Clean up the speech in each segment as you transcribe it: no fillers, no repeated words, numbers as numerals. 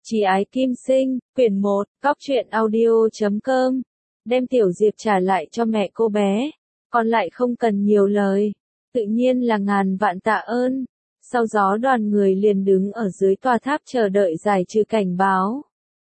Chí ái Kim Sinh, quyển 1, Góc truyện audio.com. Đem Tiểu Diệp trả lại cho mẹ cô bé, còn lại không cần nhiều lời, tự nhiên là ngàn vạn tạ ơn. Sau đó đoàn người liền đứng ở dưới tòa tháp chờ đợi giải trừ cảnh báo.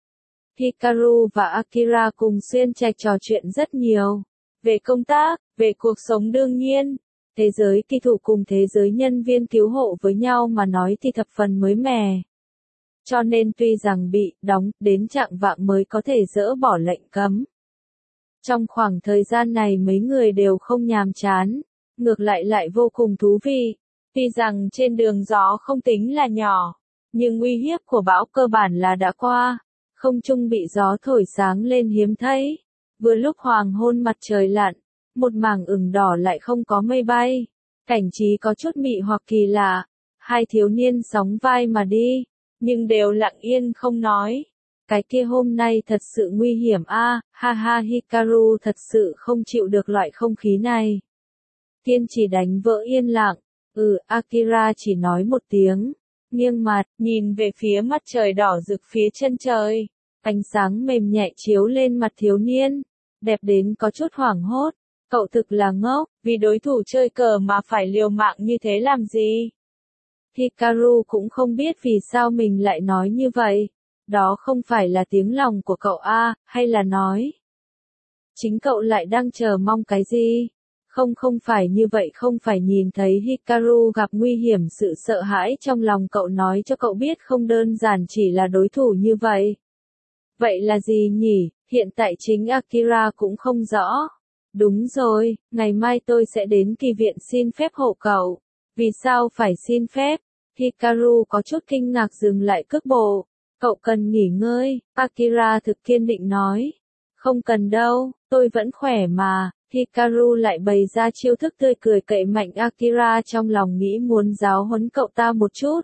Hikaru và Akira cùng xuyên trạch trò chuyện rất nhiều. Về công tác, về cuộc sống đương nhiên. Thế giới kỳ thủ cùng thế giới nhân viên cứu hộ với nhau mà nói thì thập phần mới mẻ. Cho nên tuy rằng bị đóng đến chạng vạng mới có thể dỡ bỏ lệnh cấm. Trong khoảng thời gian này mấy người đều không nhàm chán, ngược lại vô cùng thú vị. Tuy rằng trên đường gió không tính là nhỏ, nhưng uy hiếp của bão cơ bản là đã qua. Không trung bị gió thổi sáng lên hiếm thấy. Vừa lúc hoàng hôn mặt trời lặn, một mảng ửng đỏ lại không có mây bay. Cảnh trí có chút mị hoặc kỳ lạ. Hai thiếu niên sóng vai mà đi, nhưng đều lặng yên không nói. Cái kia hôm nay thật sự nguy hiểm a, ha ha. Hikaru thật sự không chịu được loại không khí này. Kiên chỉ đánh vỡ yên lặng. Akira chỉ nói một tiếng, nghiêng mặt, nhìn về phía mặt trời đỏ rực phía chân trời. Ánh sáng mềm nhẹ chiếu lên mặt thiếu niên, đẹp đến có chút hoảng hốt. Cậu thực là ngốc, vì đối thủ chơi cờ mà phải liều mạng như thế làm gì? Hikaru cũng không biết vì sao mình lại nói như vậy. Đó không phải là tiếng lòng của cậu hay là nói chính cậu lại đang chờ mong cái gì? Không phải như vậy, không phải. Nhìn thấy Hikaru gặp nguy hiểm, sự sợ hãi trong lòng cậu nói cho cậu biết không đơn giản chỉ là đối thủ như vậy. Vậy là gì nhỉ? Hiện tại chính Akira cũng không rõ. Đúng rồi, ngày mai tôi sẽ đến kỳ viện xin phép hộ cậu. Vì sao phải xin phép? Hikaru có chút kinh ngạc dừng lại cước bộ. Cậu cần nghỉ ngơi, Akira thực kiên định nói. Không cần đâu, tôi vẫn khỏe mà. Hikaru lại bày ra chiêu thức tươi cười cậy mạnh. Akira trong lòng nghĩ muốn giáo huấn cậu ta một chút.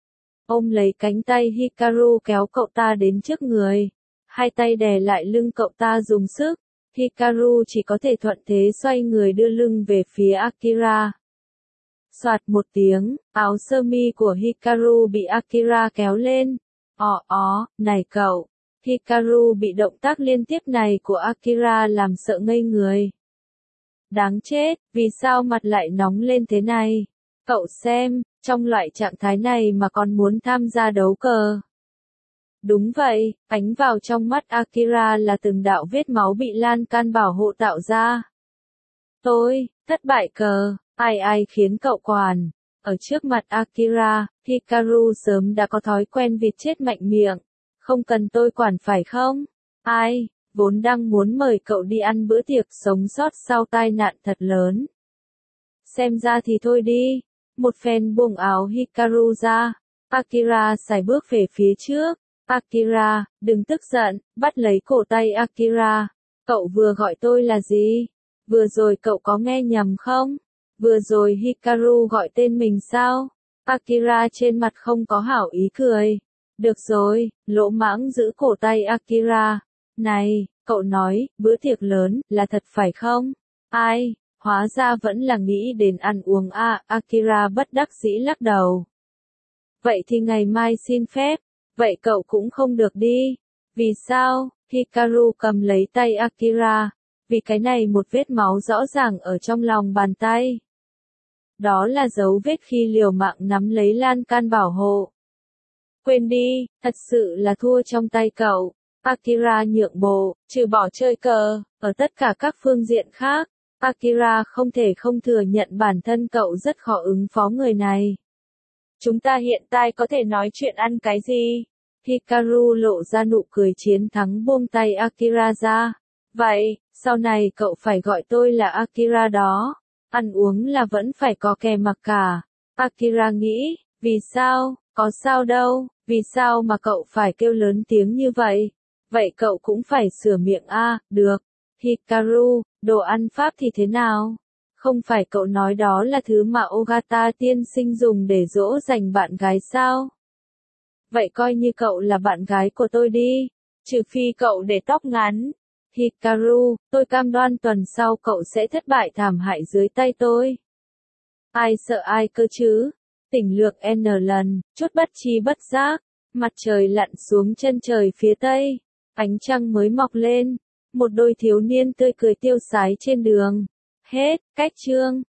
Ôm lấy cánh tay Hikaru kéo cậu ta đến trước người. Hai tay đè lại lưng cậu ta dùng sức. Hikaru chỉ có thể thuận thế xoay người đưa lưng về phía Akira. Soạt một tiếng, áo sơ mi của Hikaru bị Akira kéo lên. Này cậu. Hikaru bị động tác liên tiếp này của Akira làm sợ ngây người. Đáng chết, vì sao mặt lại nóng lên thế này? Cậu xem, trong loại trạng thái này mà còn muốn tham gia đấu cờ. Đúng vậy, ánh vào trong mắt Akira là từng đạo vết máu bị lan can bảo hộ tạo ra. Tôi, thất bại cờ, ai khiến cậu quản. Ở trước mặt Akira, Hikaru sớm đã có thói quen vịt chết mạnh miệng. Không cần tôi quản phải không? Ai, vốn đang muốn mời cậu đi ăn bữa tiệc sống sót sau tai nạn thật lớn. Xem ra thì thôi đi. Một phen buông áo Hikaru ra, Akira sải bước về phía trước. Akira, đừng tức giận, bắt lấy cổ tay Akira. Cậu vừa gọi tôi là gì? Vừa rồi cậu có nghe nhầm không? Vừa rồi Hikaru gọi tên mình sao? Akira trên mặt không có hảo ý cười. Được rồi, lỗ mãng giữ cổ tay Akira. Này, cậu nói, bữa tiệc lớn, là thật phải không? Ai, hóa ra vẫn là nghĩ đến ăn uống Akira bất đắc dĩ lắc đầu. Vậy thì ngày mai xin phép. Vậy cậu cũng không được đi. Vì sao? Hikaru cầm lấy tay Akira. Vì cái này một vết máu rõ ràng ở trong lòng bàn tay. Đó là dấu vết khi liều mạng nắm lấy lan can bảo hộ. Quên đi, thật sự là thua trong tay cậu. Akira nhượng bộ, trừ bỏ chơi cờ, ở tất cả các phương diện khác, Akira không thể không thừa nhận bản thân cậu rất khó ứng phó người này. Chúng ta hiện tại có thể nói chuyện ăn cái gì? Hikaru lộ ra nụ cười chiến thắng buông tay Akira ra. Vậy, sau này cậu phải gọi tôi là Akira đó. Ăn uống là vẫn phải có kè mặc cả. Akira nghĩ, vì sao, có sao đâu, vì sao mà cậu phải kêu lớn tiếng như vậy? Vậy cậu cũng phải sửa miệng được. Hikaru, đồ ăn Pháp thì thế nào? Không phải cậu nói đó là thứ mà Ogata tiên sinh dùng để dỗ dành bạn gái sao? Vậy coi như cậu là bạn gái của tôi đi. Trừ phi cậu để tóc ngắn. Hikaru, tôi cam đoan tuần sau cậu sẽ thất bại thảm hại dưới tay tôi. Ai sợ ai cơ chứ? Tỉnh lược N lần, chút bất tri bất giác. Mặt trời lặn xuống chân trời phía tây, ánh trăng mới mọc lên, một đôi thiếu niên tươi cười tiêu sái trên đường. Hết, cách chương.